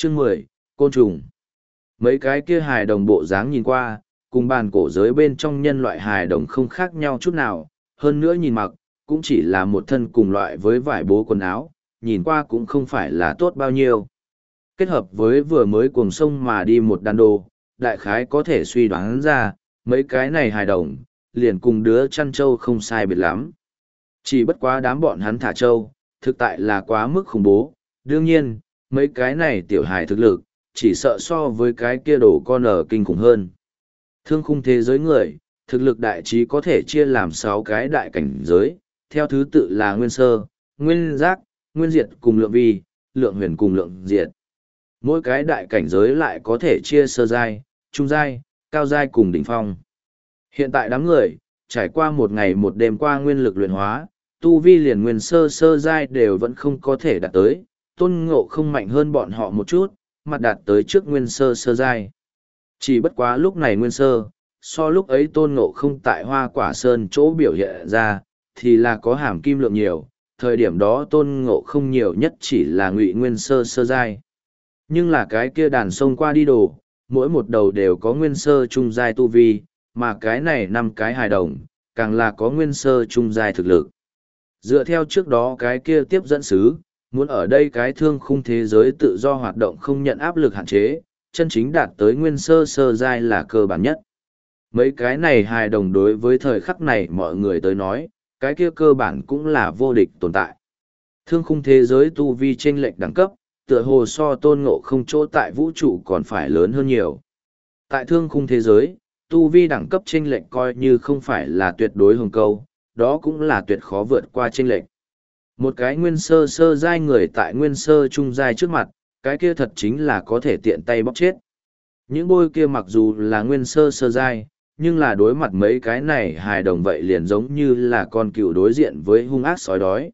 Chương 10, Côn trùng. Mấy cái kia hài đồng bộ dáng nhìn qua, cùng bàn cổ giới bên trong nhân loại hài đồng không khác nhau chút nào, hơn nữa nhìn mặc, cũng chỉ là một thân cùng loại với vải bố quần áo, nhìn qua cũng không phải là tốt bao nhiêu. Kết hợp với vừa mới cuồng sông mà đi một đàn đồ, đại khái có thể suy đoán ra, mấy cái này hài đồng, liền cùng đứa chăn trâu không sai biệt lắm. Chỉ bất quá đám bọn hắn thả trâu, thực tại là quá mức khủng bố, đương nhiên, mấy cái này tiểu hài thực lực, chỉ sợ so với cái kia đồ con ở kinh khủng hơn. Thương khung thế giới người, thực lực đại trí có thể chia làm 6 cái đại cảnh giới, theo thứ tự là nguyên sơ, nguyên giác, nguyên diệt cùng lượng vi, lượng huyền cùng lượng diệt. Mỗi cái đại cảnh giới lại có thể chia sơ giai, trung giai, cao giai cùng đỉnh phong. Hiện tại đám người, trải qua một ngày một đêm qua nguyên lực luyện hóa, tu vi liền nguyên sơ sơ giai đều vẫn không có thể đạt tới, tôn ngộ không mạnh hơn bọn họ một chút, mặt đạt tới trước nguyên sơ sơ giai. Chỉ bất quá lúc này nguyên sơ, so lúc ấy tôn ngộ không tại hoa quả sơn chỗ biểu hiện ra, thì là có hàm kim lượng nhiều, thời điểm đó tôn ngộ không nhiều nhất chỉ là ngụy nguyên sơ sơ giai. Nhưng là cái kia đàn sông qua đi đồ, mỗi một đầu đều có nguyên sơ trung giai tu vi, mà cái này 5 cái hài đồng, càng là có nguyên sơ trung giai thực lực. Dựa theo trước đó cái kia tiếp dẫn sứ, muốn ở đây cái thương khung thế giới tự do hoạt động không nhận áp lực hạn chế, chân chính đạt tới nguyên sơ sơ giai là cơ bản nhất. Mấy cái này hài đồng đối với thời khắc này mọi người tới nói, cái kia cơ bản cũng là vô địch tồn tại. Thương khung thế giới tu vi chênh lệch đẳng cấp, tựa hồ so tôn ngộ không chỗ tại vũ trụ còn phải lớn hơn nhiều. Tại thương khung thế giới, tu vi đẳng cấp chênh lệch coi như không phải là tuyệt đối hồng câu, đó cũng là tuyệt khó vượt qua chênh lệch. Một cái nguyên sơ sơ giai người tại nguyên sơ trung giai trước mặt, cái kia thật chính là có thể tiện tay bóc chết. Những bôi kia mặc dù là nguyên sơ sơ giai, nhưng là đối mặt mấy cái này hài đồng vậy liền giống như là con cừu đối diện với hung ác sói đói.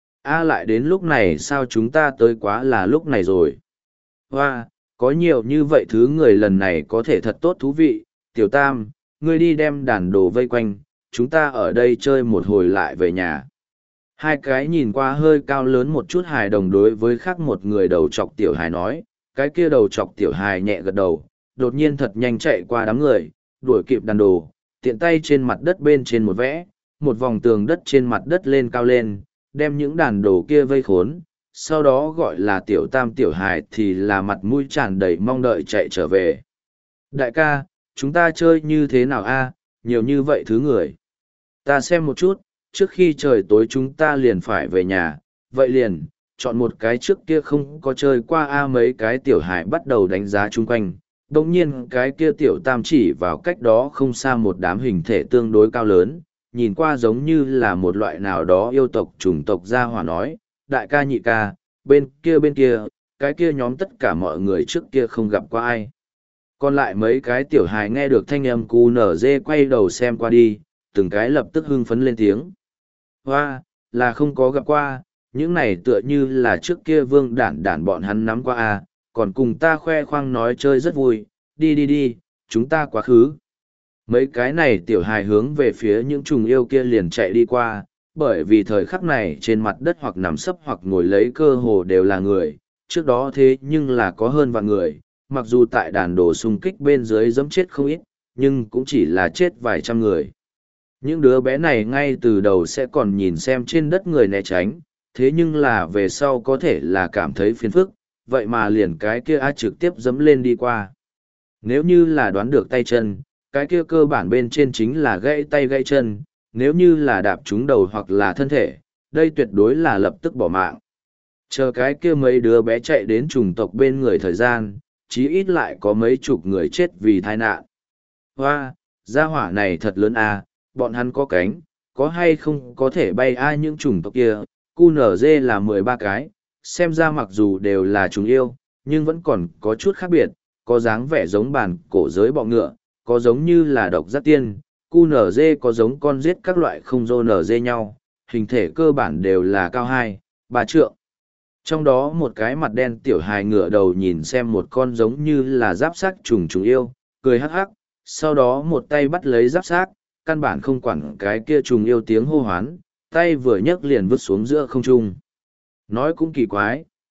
Lại đến lúc này sao chúng ta tới quá là lúc này rồi. Hoa, có nhiều như vậy thứ người lần này có thể thật tốt thú vị, tiểu tam, ngươi đi đem đàn đồ vây quanh, chúng ta ở đây chơi một hồi lại về nhà. Hai cái nhìn qua hơi cao lớn một chút hài đồng đối với khác một người đầu chọc tiểu hài nói, cái kia đầu chọc tiểu hài nhẹ gật đầu, đột nhiên thật nhanh chạy qua đám người, đuổi kịp đàn đồ, tiện tay trên mặt đất bên trên một vẽ, một vòng tường đất trên mặt đất lên cao lên, đem những đàn đồ kia vây khốn, sau đó gọi là tiểu tam tiểu hài thì là mặt mũi tràn đầy mong đợi chạy trở về. Đại ca, chúng ta chơi như thế nào a? Nhiều như vậy thứ người. Ta xem một chút, trước khi trời tối chúng ta liền phải về nhà, vậy liền, chọn một cái trước kia không có chơi qua mấy cái tiểu hài bắt đầu đánh giá chung quanh. Đồng nhiên cái kia tiểu tam chỉ vào cách đó không xa một đám hình thể tương đối cao lớn, nhìn qua giống như là một loại nào đó yêu tộc chủng tộc gia hỏa nói, đại ca nhị ca, bên kia, cái kia nhóm tất cả mọi người trước kia không gặp qua ai. Còn lại mấy cái tiểu hài nghe được thanh âm cu nở dê quay đầu xem qua đi, từng cái lập tức hưng phấn lên tiếng. Hoa, là không có gặp qua, những này tựa như là trước kia vương đản bọn hắn nắm qua còn cùng ta khoe khoang nói chơi rất vui, đi, chúng ta quá khứ. Mấy cái này tiểu hài hướng về phía những trùng yêu kia liền chạy đi qua, bởi vì thời khắc này trên mặt đất hoặc nằm sấp hoặc ngồi lấy cơ hồ đều là người, trước đó thế nhưng là có hơn vạn người, mặc dù tại đàn đồ xung kích bên dưới giẫm chết không ít, nhưng cũng chỉ là chết vài trăm người. Những đứa bé này ngay từ đầu sẽ còn nhìn xem trên đất người né tránh, thế nhưng là về sau có thể là cảm thấy phiền phức, vậy mà liền cái kia trực tiếp dẫm lên đi qua. Nếu như là đoán được tay chân, cái kia cơ bản bên trên chính là gãy tay gãy chân, nếu như là đạp trúng đầu hoặc là thân thể, đây tuyệt đối là lập tức bỏ mạng. Chờ cái kia mấy đứa bé chạy đến chủng tộc bên người thời gian, chí ít lại có mấy chục người chết vì tai nạn. Hoa, gia hỏa này thật lớn bọn hắn có cánh, có hay không có thể bay những chủng tộc kia, QNZ là 13 cái, xem ra mặc dù đều là chúng yêu, nhưng vẫn còn có chút khác biệt, có dáng vẻ giống bản cổ giới bọ ngựa, có giống như là độc giác tiên, QNZ có giống con giết các loại không rô nở dê nhau, hình thể cơ bản đều là cao 2-3 trượng. Trong đó một cái mặt đen tiểu hài ngựa đầu nhìn xem một con giống như là giáp xác trùng yêu, cười hắc hắc, sau đó một tay bắt lấy giáp xác, căn bản không quản cái kia trùng yêu tiếng hô hoán, tay vừa nhấc liền vứt xuống giữa không trung. Nói cũng kỳ quái,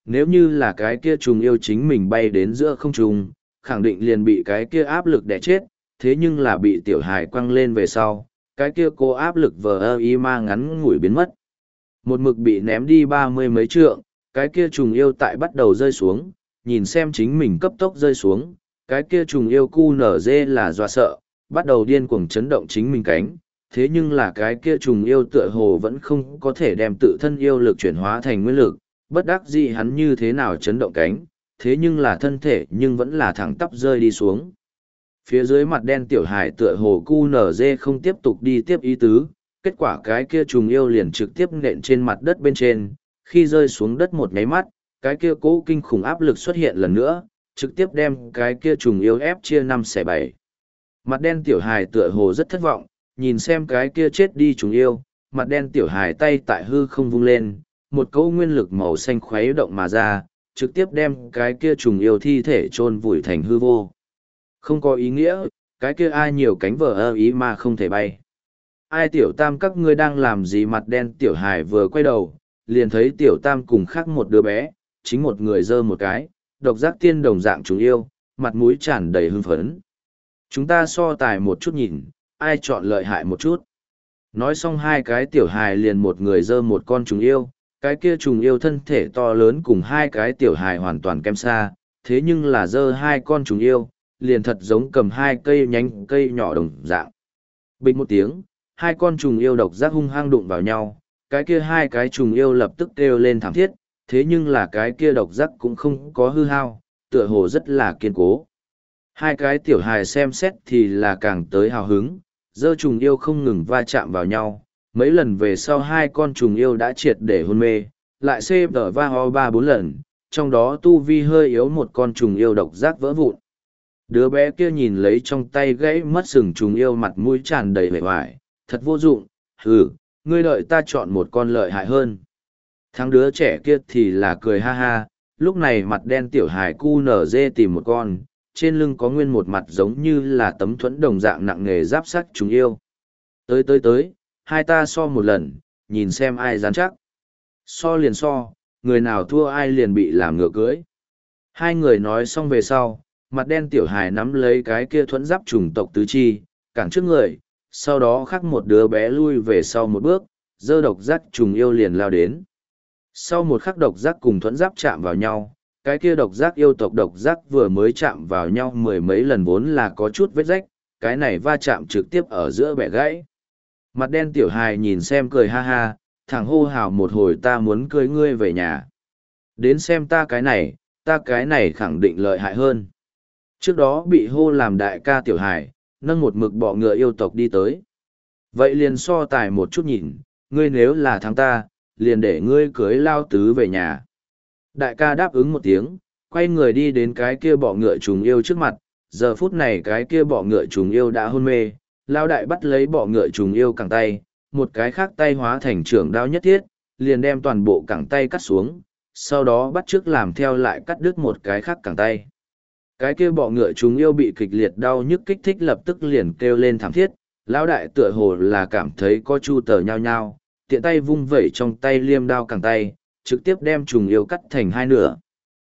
Nếu như là cái kia trùng yêu chính mình bay đến giữa không trung, khẳng định liền bị cái kia áp lực đè chết, thế nhưng là bị tiểu hài quăng lên về sau, cái kia cô áp lực vờ ơ y ma ngắn ngủi biến mất. Một mực bị ném đi 30 mấy trượng, cái kia trùng yêu tại bắt đầu rơi xuống, nhìn xem chính mình cấp tốc rơi xuống, cái kia trùng yêu cu nở dê là dọa sợ, bắt đầu điên cuồng chấn động chính mình cánh, thế nhưng là cái kia trùng yêu tựa hồ vẫn không có thể đem tự thân yêu lực chuyển hóa thành nguyên lực, bất đắc dĩ hắn như thế nào chấn động cánh, thế nhưng là thân thể nhưng vẫn là thẳng tắp rơi đi xuống. Phía dưới mặt đen tiểu hải tựa hồ cu nở dê không tiếp tục đi tiếp ý tứ, kết quả cái kia trùng yêu liền trực tiếp nện trên mặt đất bên trên, khi rơi xuống đất một nháy mắt, cái kia cố kinh khủng áp lực xuất hiện lần nữa, trực tiếp đem cái kia trùng yêu ép chia 5/7. Mặt đen tiểu hài tựa hồ rất thất vọng, nhìn xem cái kia chết đi trùng yêu, mặt đen tiểu hài tay tại hư không vung lên, một cỗ nguyên lực màu xanh khuấy động mà ra, trực tiếp đem cái kia trùng yêu thi thể chôn vùi thành hư vô. Không có ý nghĩa, cái kia ai nhiều cánh vờ ơ ý mà không thể bay. Ai tiểu tam các ngươi đang làm gì? Mặt đen tiểu hài vừa quay đầu, liền thấy tiểu tam cùng khác một đứa bé, chính một người giơ một cái, độc giác tiên đồng dạng trùng yêu, mặt mũi tràn đầy hưng phấn. Chúng ta so tài một chút nhìn, ai chọn lợi hại một chút. Nói xong hai cái tiểu hài liền một người giơ một con trùng yêu, cái kia trùng yêu thân thể to lớn cùng hai cái tiểu hài hoàn toàn kém xa, thế nhưng là giơ hai con trùng yêu, liền thật giống cầm hai cây nhánh cây nhỏ đồng dạng. Bình một tiếng, hai con trùng yêu độc giác hung hăng đụng vào nhau, cái kia hai cái trùng yêu lập tức kêu lên thảm thiết, thế nhưng là cái kia độc giác cũng không có hư hao, tựa hồ rất là kiên cố. Hai cái tiểu hài xem xét thì là càng tới hào hứng, dơ trùng yêu không ngừng va chạm vào nhau, mấy lần về sau hai con trùng yêu đã triệt để hôn mê, lại xê đỡ va ho 3-4 lần, trong đó tu vi hơi yếu một con trùng yêu độc giác vỡ vụn. Đứa bé kia nhìn lấy trong tay gãy mất sừng trùng yêu mặt mũi tràn đầy vẻ vải, thật vô dụng, ngươi đợi ta chọn một con lợi hại hơn. Thằng đứa trẻ kia thì là cười ha ha, lúc này mặt đen tiểu hài cu nở dê tìm một con, trên lưng có nguyên một mặt giống như là tấm thuẫn đồng dạng nặng nghề giáp sắt chúng yêu. Tới, hai ta so một lần, nhìn xem ai dám chắc. So liền so, người nào thua ai liền bị làm ngựa cưới. Hai người nói xong về sau, mặt đen tiểu hài nắm lấy cái kia thuẫn giáp trùng tộc tứ chi, cản trước người, sau đó khắc một đứa bé lui về sau một bước, dơ độc giác trùng yêu liền lao đến. Sau một khắc độc giác cùng thuẫn giáp chạm vào nhau, cái kia độc giác yêu tộc độc giác vừa mới chạm vào nhau mười mấy lần vốn là có chút vết rách, cái này va chạm trực tiếp ở giữa bẻ gãy. Mặt đen tiểu hài nhìn xem cười ha ha, thằng hô hào một hồi ta muốn cưới ngươi về nhà. Đến xem ta cái này khẳng định lợi hại hơn. Trước đó bị hô làm đại ca tiểu hài, nâng một mực bọ ngựa yêu tộc đi tới. Vậy liền so tài một chút nhìn, ngươi nếu là thắng ta, liền để ngươi cưới lao tứ về nhà. Đại ca đáp ứng một tiếng, quay người đi đến cái kia bọ ngựa trùng yêu trước mặt, giờ phút này cái kia bọ ngựa trùng yêu đã hôn mê, lao đại bắt lấy bọ ngựa trùng yêu cẳng tay, một cái khác tay hóa thành trưởng đao nhất thiết, liền đem toàn bộ cẳng tay cắt xuống, sau đó bắt chước làm theo lại cắt đứt một cái khác cẳng tay. Cái kia bọ ngựa trùng yêu bị kịch liệt đau nhức kích thích lập tức liền kêu lên thảm thiết, lao đại tựa hồ là cảm thấy có chu tờ nhao nhao, tiện tay vung vẩy trong tay liêm đao cẳng tay, trực tiếp đem trùng yêu cắt thành hai nửa.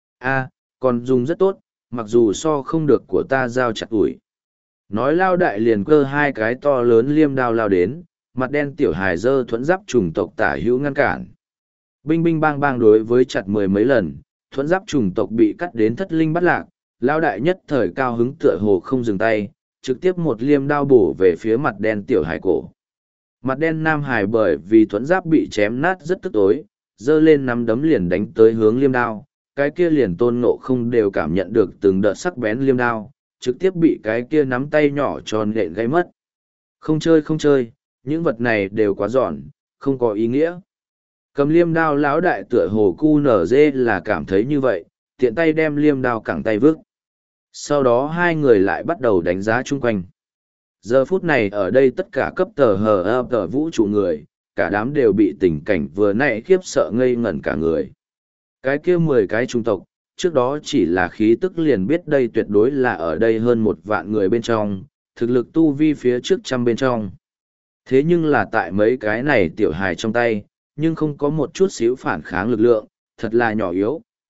Còn dùng rất tốt, mặc dù so không được của ta dao chặt ủi. Nói lao đại liền cơ hai cái to lớn liêm đao lao đến, mặt đen tiểu hài dơ thuẫn giáp trùng tộc tả hữu ngăn cản. Binh binh bang bang đối với chặt mười mấy lần, thuẫn giáp trùng tộc bị cắt đến thất linh bắt lạc, lao đại nhất thời cao hứng tựa hồ không dừng tay, trực tiếp một liêm đao bổ về phía mặt đen tiểu hài cổ. Mặt đen nam hài bởi vì thuẫn giáp bị chém nát rất tức tối, dơ lên nắm đấm liền đánh tới hướng liêm đao, cái kia liền tôn ngộ không đều cảm nhận được từng đợt sắc bén liêm đao, trực tiếp bị cái kia nắm tay nhỏ tròn nện gây mất. Không chơi, những vật này đều quá giòn, không có ý nghĩa. Cầm liêm đao lão đại tựa hồ cu nở dê là cảm thấy như vậy, tiện tay đem liêm đao cẳng tay vứt. Sau đó hai người lại bắt đầu đánh giá chung quanh. Giờ phút này ở đây tất cả cấp tờ vũ trụ người, cả đám đều bị tình cảnh vừa nãy khiếp sợ ngây ngẩn cả người. Cái kia 10 cái trung tộc, trước đó chỉ là khí tức liền biết đây tuyệt đối là ở đây hơn 1 vạn người bên trong, thực lực tu vi phía trước trăm bên trong. Thế nhưng là tại mấy cái này tiểu hài trong tay, nhưng không có một chút xíu phản kháng lực lượng, thật là nhỏ yếu,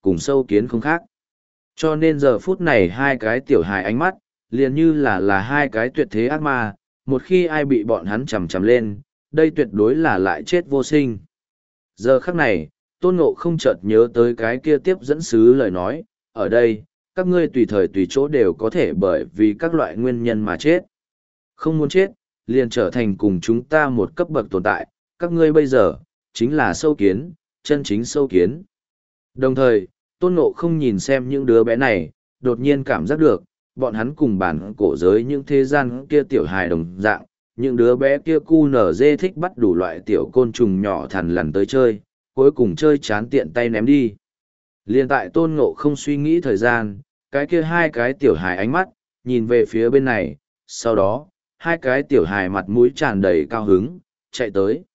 cùng sâu kiến không khác. Cho nên giờ phút này hai cái tiểu hài ánh mắt, liền như là hai cái tuyệt thế ác ma, một khi ai bị bọn hắn chầm chầm lên, đây tuyệt đối là lại chết vô sinh. Giờ khắc này, Tôn Ngộ không chợt nhớ tới cái kia tiếp dẫn sứ lời nói, ở đây, các ngươi tùy thời tùy chỗ đều có thể bởi vì các loại nguyên nhân mà chết. Không muốn chết, liền trở thành cùng chúng ta một cấp bậc tồn tại, các ngươi bây giờ, chính là sâu kiến, chân chính sâu kiến. Đồng thời, Tôn Ngộ không nhìn xem những đứa bé này, đột nhiên cảm giác được, bọn hắn cùng bản cổ giới những thế gian kia tiểu hài đồng dạng, những đứa bé kia cu nở dê thích bắt đủ loại tiểu côn trùng nhỏ thằn lằn tới chơi, cuối cùng chơi chán tiện tay ném đi. Liên tại Tôn Ngộ không suy nghĩ thời gian, cái kia hai cái tiểu hài ánh mắt, nhìn về phía bên này, sau đó, hai cái tiểu hài mặt mũi tràn đầy cao hứng, chạy tới.